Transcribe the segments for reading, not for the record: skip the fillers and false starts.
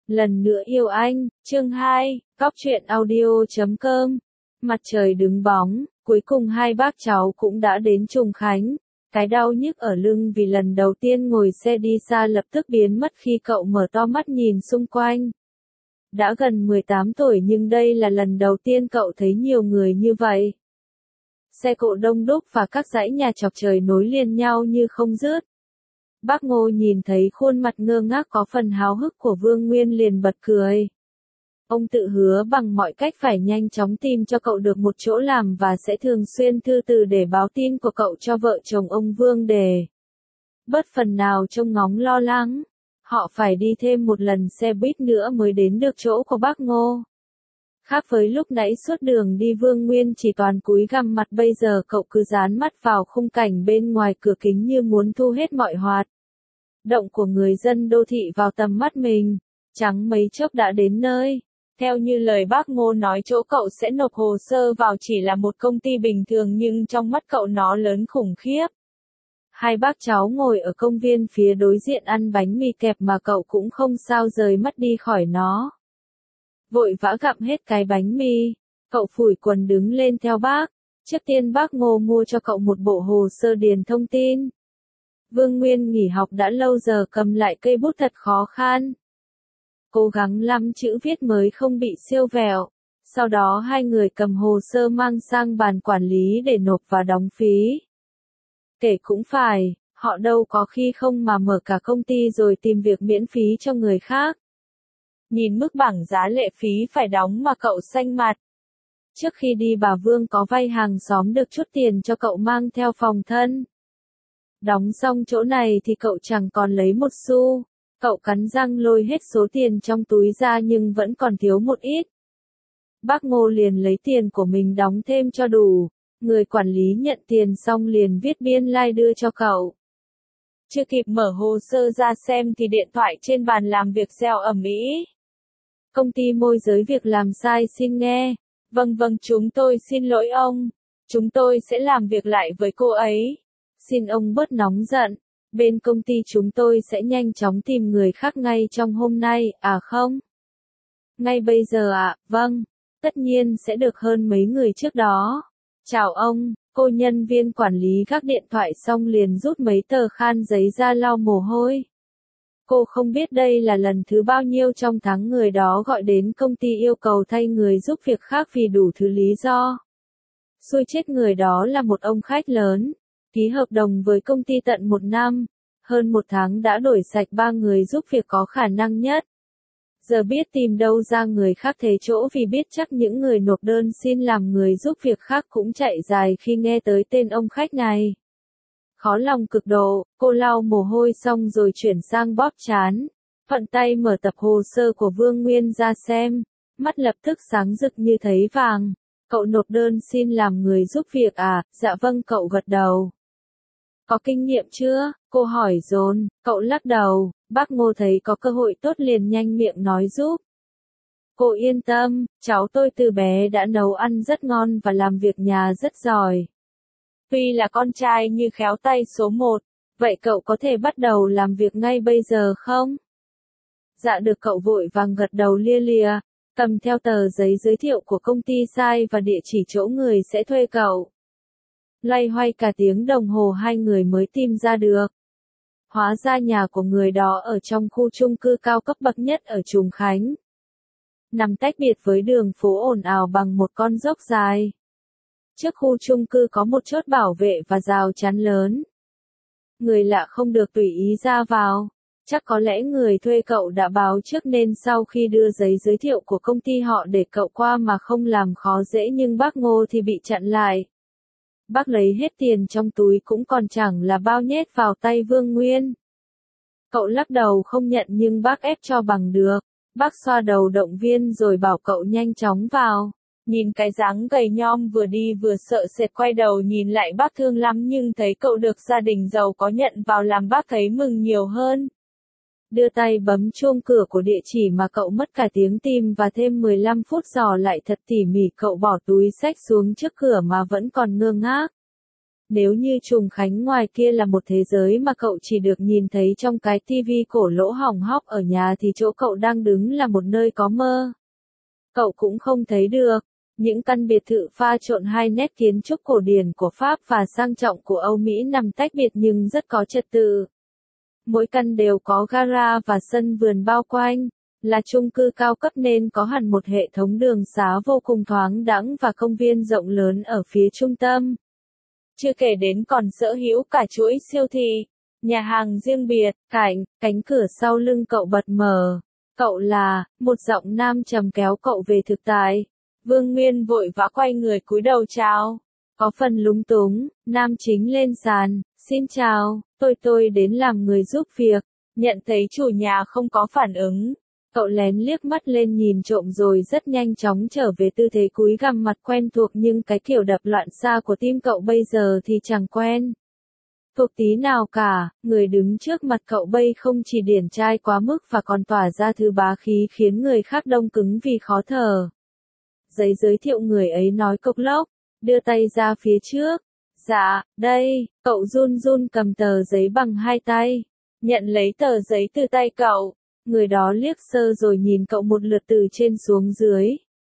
Lần nữa yêu anh, chương 2, góc truyện audio.com. Mặt trời đứng bóng, cuối cùng hai bác cháu cũng đã đến Trùng Khánh. Cái đau nhức ở lưng vì lần đầu tiên ngồi xe đi xa lập tức biến mất khi cậu mở to mắt nhìn xung quanh. Đã gần 18 tuổi nhưng đây là lần đầu tiên cậu thấy nhiều người như vậy. Xe cộ đông đúc và các dãy nhà chọc trời nối liền nhau như không dứt. Bác Ngô nhìn thấy khuôn mặt ngơ ngác có phần háo hức của Vương Nguyên liền bật cười. Ông tự hứa bằng mọi cách phải nhanh chóng tìm cho cậu được một chỗ làm và sẽ thường xuyên thư từ để báo tin của cậu cho vợ chồng ông Vương Đề. Bớt phần nào trông ngóng lo lắng, họ phải đi thêm một lần xe buýt nữa mới đến được chỗ của bác Ngô. Khác với lúc nãy suốt đường đi Vương Nguyên chỉ toàn cúi gằm mặt, bây giờ cậu cứ dán mắt vào khung cảnh bên ngoài cửa kính như muốn thu hết mọi hoạt động của người dân đô thị vào tầm mắt mình. Chẳng mấy chốc đã đến nơi. Theo như lời bác Ngô nói, chỗ cậu sẽ nộp hồ sơ vào chỉ là một công ty bình thường nhưng trong mắt cậu nó lớn khủng khiếp. Hai bác cháu ngồi ở công viên phía đối diện ăn bánh mì kẹp mà cậu cũng không sao rời mắt đi khỏi nó. Vội vã gặm hết cái bánh mì, cậu phủi quần đứng lên theo bác. Trước tiên bác Ngô mua cho cậu một bộ hồ sơ điền thông tin. Vương Nguyên nghỉ học đã lâu giờ cầm lại cây bút thật khó khăn. Cố gắng lắm chữ viết mới không bị siêu vẹo. Sau đó hai người cầm hồ sơ mang sang bàn quản lý để nộp và đóng phí. Kể cũng phải, họ đâu có khi không mà mở cả công ty rồi tìm việc miễn phí cho người khác. Nhìn mức bảng giá lệ phí phải đóng mà cậu xanh mặt. Trước khi đi bà Vương có vay hàng xóm được chút tiền cho cậu mang theo phòng thân. Đóng xong chỗ này thì cậu chẳng còn lấy một xu. Cậu cắn răng lôi hết số tiền trong túi ra nhưng vẫn còn thiếu một ít. Bác Ngô liền lấy tiền của mình đóng thêm cho đủ. Người quản lý nhận tiền xong liền viết biên lai đưa cho cậu. Chưa kịp mở hồ sơ ra xem thì điện thoại trên bàn làm việc reo ầm ĩ. Công ty môi giới việc làm sai xin nghe. Vâng, chúng tôi xin lỗi ông. Chúng tôi sẽ làm việc lại với cô ấy. Xin ông bớt nóng giận. Bên công ty chúng tôi sẽ nhanh chóng tìm người khác ngay trong hôm nay, không? Ngay bây giờ ạ, vâng. Tất nhiên sẽ được hơn mấy người trước đó. Chào ông, cô nhân viên quản lý gác điện thoại xong liền rút mấy tờ khan giấy ra lau mồ hôi. Cô không biết đây là lần thứ bao nhiêu trong tháng người đó gọi đến công ty yêu cầu thay người giúp việc khác vì đủ thứ lý do. Xui chết, người đó là một ông khách lớn. Ký hợp đồng với công ty tận 1 năm, hơn 1 tháng đã đổi sạch 3 người giúp việc có khả năng nhất. Giờ biết tìm đâu ra người khác thế chỗ vì biết chắc những người nộp đơn xin làm người giúp việc khác cũng chạy dài khi nghe tới tên ông khách này. Khó lòng cực độ, cô lau mồ hôi xong rồi chuyển sang bóp trán. Thuận tay mở tập hồ sơ của Vương Nguyên ra xem, mắt lập tức sáng rực như thấy vàng. Cậu nộp đơn xin làm người giúp việc à? Dạ vâng, cậu gật đầu. Có kinh nghiệm chưa? Cô hỏi dồn, cậu lắc đầu. Bác Ngô thấy có cơ hội tốt liền nhanh miệng nói giúp. Cô yên tâm, cháu tôi từ bé đã nấu ăn rất ngon và làm việc nhà rất giỏi. Tuy là con trai như khéo tay số 1, vậy cậu có thể bắt đầu làm việc ngay bây giờ không? Dạ được, cậu vội vàng gật đầu lia lịa, cầm theo tờ giấy giới thiệu của công ty sai và địa chỉ chỗ người sẽ thuê cậu. Loay hoay cả tiếng đồng hồ hai người mới tìm ra được. Hóa ra nhà của người đó ở trong khu chung cư cao cấp bậc nhất ở Trùng Khánh. Nằm tách biệt với đường phố ồn ào bằng một con dốc dài. Trước khu chung cư có một chốt bảo vệ và rào chắn lớn. Người lạ không được tùy ý ra vào. Chắc có lẽ người thuê cậu đã báo trước nên sau khi đưa giấy giới thiệu của công ty họ để cậu qua mà không làm khó dễ, nhưng bác Ngô thì bị chặn lại. Bác lấy hết tiền trong túi cũng còn chẳng là bao nhét vào tay Vương Nguyên. Cậu lắc đầu không nhận nhưng bác ép cho bằng được. Bác xoa đầu động viên rồi bảo cậu nhanh chóng vào. Nhìn cái dáng gầy nhom vừa đi vừa sợ sệt quay đầu nhìn lại bác thương lắm nhưng thấy cậu được gia đình giàu có nhận vào làm bác thấy mừng nhiều hơn. Đưa tay bấm chuông cửa của địa chỉ mà cậu mất cả tiếng tìm và thêm 15 phút dò lại thật tỉ mỉ, cậu bỏ túi xách xuống trước cửa mà vẫn còn ngơ ngác. Nếu như Trùng Khánh ngoài kia là một thế giới mà cậu chỉ được nhìn thấy trong cái tivi cổ lỗ hỏng hóc ở nhà thì chỗ cậu đang đứng là một nơi có mơ. Cậu cũng không thấy được. Những căn biệt thự pha trộn hai nét kiến trúc cổ điển của Pháp và sang trọng của Âu Mỹ nằm tách biệt nhưng rất có trật tự. Mỗi căn đều có gara và sân vườn bao quanh, là chung cư cao cấp nên có hẳn một hệ thống đường xá vô cùng thoáng đãng và công viên rộng lớn ở phía trung tâm. Chưa kể đến còn sở hữu cả chuỗi siêu thị, nhà hàng riêng biệt, cánh cửa sau lưng cậu bật mở. Cậu là, một giọng nam trầm kéo cậu về thực tại. Vương Nguyên vội vã quay người cúi đầu chào. Có phần lúng túng, nam chính lên sàn, xin chào, tôi đến làm người giúp việc. Nhận thấy chủ nhà không có phản ứng. Cậu lén liếc mắt lên nhìn trộm rồi rất nhanh chóng trở về tư thế cúi gằm mặt quen thuộc nhưng cái kiểu đập loạn xạ của tim cậu bây giờ thì chẳng quen thuộc tí nào cả. Người đứng trước mặt cậu bây không chỉ điển trai quá mức và còn tỏa ra thứ bá khí khiến người khác đông cứng vì khó thở. Giấy giới thiệu người ấy nói cộc lốc, đưa tay ra phía trước. Dạ, đây, cậu run run cầm tờ giấy bằng hai tay. Nhận lấy tờ giấy từ tay cậu. Người đó liếc sơ rồi nhìn cậu một lượt từ trên xuống dưới.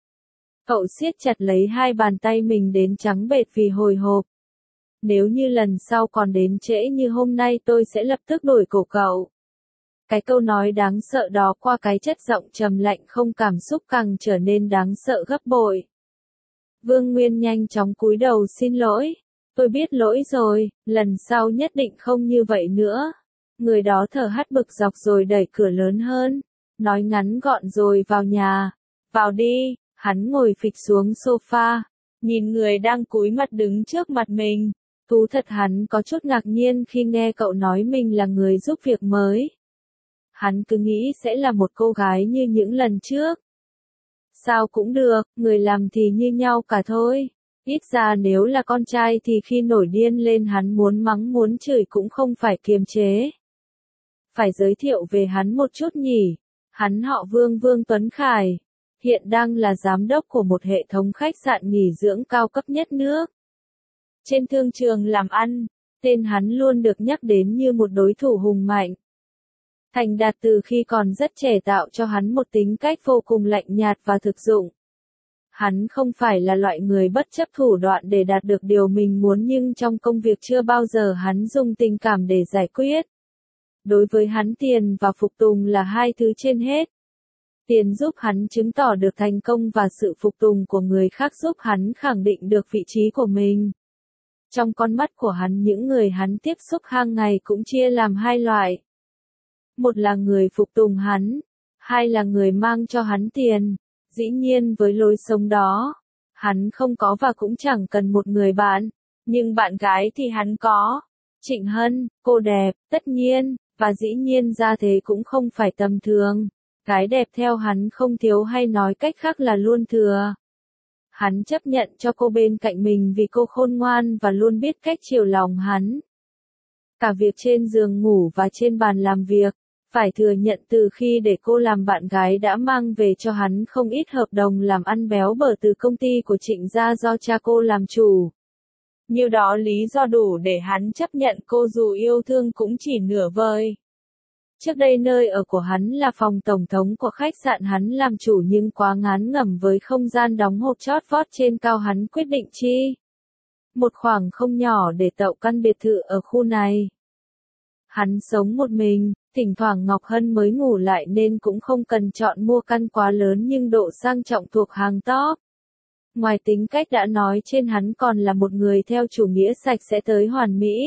Cậu siết chặt lấy hai bàn tay mình đến trắng bệch vì hồi hộp. Nếu như lần sau còn đến trễ như hôm nay tôi sẽ lập tức đuổi cổ cậu. Cái câu nói đáng sợ đó qua cái chất giọng trầm lạnh không cảm xúc càng trở nên đáng sợ gấp bội. Vương Nguyên nhanh chóng cúi đầu xin lỗi. Tôi biết lỗi rồi, lần sau nhất định không như vậy nữa. Người đó thở hắt bực dọc rồi đẩy cửa lớn hơn. Nói ngắn gọn rồi vào nhà. Vào đi, hắn ngồi phịch xuống sofa. Nhìn người đang cúi mặt đứng trước mặt mình. Thú thật hắn có chút ngạc nhiên khi nghe cậu nói mình là người giúp việc mới. Hắn cứ nghĩ sẽ là một cô gái như những lần trước. Sao cũng được, người làm thì như nhau cả thôi. Ít ra nếu là con trai thì khi nổi điên lên hắn muốn mắng muốn chửi cũng không phải kiềm chế. Phải giới thiệu về hắn một chút nhỉ. Hắn họ Vương, Vương Tuấn Khải. Hiện đang là giám đốc của một hệ thống khách sạn nghỉ dưỡng cao cấp nhất nước. Trên thương trường làm ăn, tên hắn luôn được nhắc đến như một đối thủ hùng mạnh. Thành Đạt từ khi còn rất trẻ tạo cho hắn một tính cách vô cùng lạnh nhạt và thực dụng. Hắn không phải là loại người bất chấp thủ đoạn để đạt được điều mình muốn nhưng trong công việc chưa bao giờ hắn dùng tình cảm để giải quyết. Đối với hắn tiền và phục tùng là hai thứ trên hết. Tiền giúp hắn chứng tỏ được thành công và sự phục tùng của người khác giúp hắn khẳng định được vị trí của mình. Trong con mắt của hắn những người hắn tiếp xúc hàng ngày cũng chia làm hai loại. Một là người phục tùng hắn, hai là người mang cho hắn tiền. Dĩ nhiên với lối sống đó, hắn không có và cũng chẳng cần một người bạn, nhưng bạn gái thì hắn có. Trịnh Hân, cô đẹp, tất nhiên, và dĩ nhiên ra thế cũng không phải tầm thường. Cái đẹp theo hắn không thiếu hay nói cách khác là luôn thừa. Hắn chấp nhận cho cô bên cạnh mình vì cô khôn ngoan và luôn biết cách chiều lòng hắn. Cả việc trên giường ngủ và trên bàn làm việc, phải thừa nhận từ khi để cô làm bạn gái đã mang về cho hắn không ít hợp đồng làm ăn béo bở từ công ty của Trịnh gia do cha cô làm chủ. Nhiêu đó lý do đủ để hắn chấp nhận cô dù yêu thương cũng chỉ nửa vời. Trước đây nơi ở của hắn là phòng tổng thống của khách sạn hắn làm chủ nhưng quá ngán ngẩm với không gian đóng hộp chót vót trên cao hắn quyết định chi một khoảng không nhỏ để tậu căn biệt thự ở khu này. Hắn sống một mình, thỉnh thoảng Ngọc Hân mới ngủ lại nên cũng không cần chọn mua căn quá lớn nhưng độ sang trọng thuộc hàng top. Ngoài tính cách đã nói trên hắn còn là một người theo chủ nghĩa sạch sẽ tới hoàn mỹ.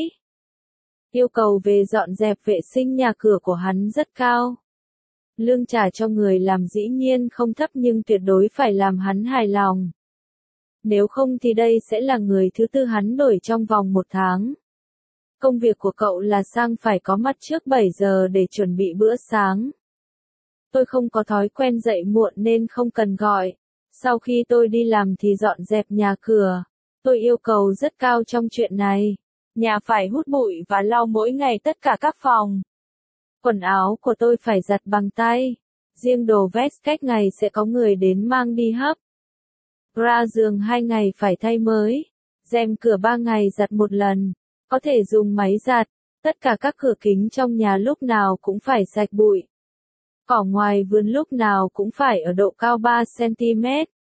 Yêu cầu về dọn dẹp vệ sinh nhà cửa của hắn rất cao. Lương trả cho người làm dĩ nhiên không thấp nhưng tuyệt đối phải làm hắn hài lòng. Nếu không thì đây sẽ là người thứ tư hắn đổi trong vòng một tháng. Công việc của cậu là sang phải có mặt trước 7 giờ để chuẩn bị bữa sáng. Tôi không có thói quen dậy muộn nên không cần gọi. Sau khi tôi đi làm thì dọn dẹp nhà cửa. Tôi yêu cầu rất cao trong chuyện này. Nhà phải hút bụi và lau mỗi ngày tất cả các phòng. Quần áo của tôi phải giặt bằng tay. Riêng đồ vest cách ngày sẽ có người đến mang đi hấp. Bra giường 2 ngày phải thay mới. Rèm cửa 3 ngày giặt một lần, có thể dùng máy giặt, tất cả các cửa kính trong nhà lúc nào cũng phải sạch bụi. Cỏ ngoài vườn lúc nào cũng phải ở độ cao 3 cm.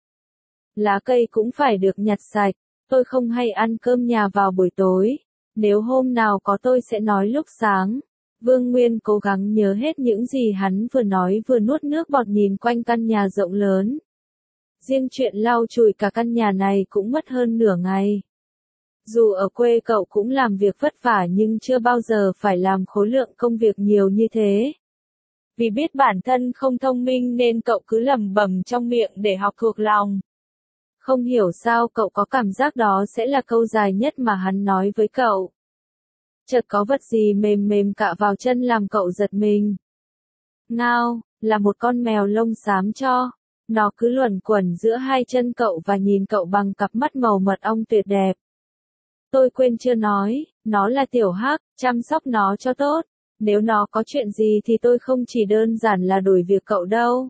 Lá cây cũng phải được nhặt sạch, tôi không hay ăn cơm nhà vào buổi tối, nếu hôm nào có tôi sẽ nói lúc sáng. Vương Nguyên cố gắng nhớ hết những gì hắn vừa nói vừa nuốt nước bọt nhìn quanh căn nhà rộng lớn. Riêng chuyện lau chùi cả căn nhà này cũng mất hơn nửa ngày. Dù ở quê cậu cũng làm việc vất vả nhưng chưa bao giờ phải làm khối lượng công việc nhiều như thế. Vì biết bản thân không thông minh nên cậu cứ lẩm bẩm trong miệng để học thuộc lòng. Không hiểu sao cậu có cảm giác đó sẽ là câu dài nhất mà hắn nói với cậu. Chợt có vật gì mềm mềm cạ vào chân làm cậu giật mình. Ngao, là một con mèo lông xám cho. Nó cứ luẩn quẩn giữa hai chân cậu và nhìn cậu bằng cặp mắt màu mật ong tuyệt đẹp. Tôi quên chưa nói, nó là tiểu hắc, chăm sóc nó cho tốt. Nếu nó có chuyện gì thì tôi không chỉ đơn giản là đuổi việc cậu đâu.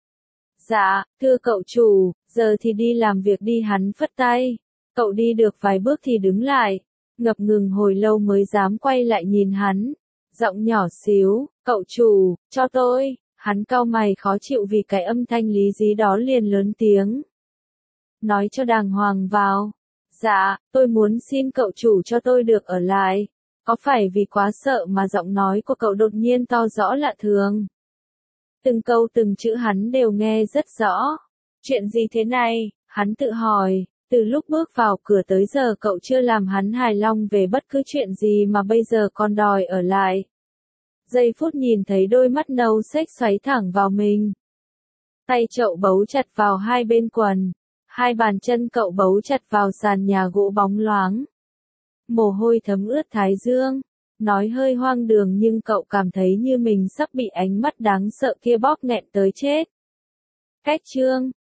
Dạ, thưa cậu chủ, giờ thì đi làm việc đi, hắn phất tay. Cậu đi được vài bước thì đứng lại, ngập ngừng hồi lâu mới dám quay lại nhìn hắn. Giọng nhỏ xíu, cậu chủ, cho tôi. Hắn cau mày khó chịu vì cái âm thanh lý dí đó liền lớn tiếng. Nói cho đàng hoàng vào. Dạ, tôi muốn xin cậu chủ cho tôi được ở lại. Có phải vì quá sợ mà giọng nói của cậu đột nhiên to rõ lạ thường? Từng câu từng chữ hắn đều nghe rất rõ. Chuyện gì thế này? Hắn tự hỏi, từ lúc bước vào cửa tới giờ cậu chưa làm hắn hài lòng về bất cứ chuyện gì mà bây giờ còn đòi ở lại. Giây phút nhìn thấy đôi mắt nâu xếch xoáy thẳng vào mình. Tay cậu bấu chặt vào hai bên quần. Hai bàn chân cậu bấu chặt vào sàn nhà gỗ bóng loáng. Mồ hôi thấm ướt thái dương. Nói hơi hoang đường nhưng cậu cảm thấy như mình sắp bị ánh mắt đáng sợ kia bóp nghẹn tới chết. Cách chương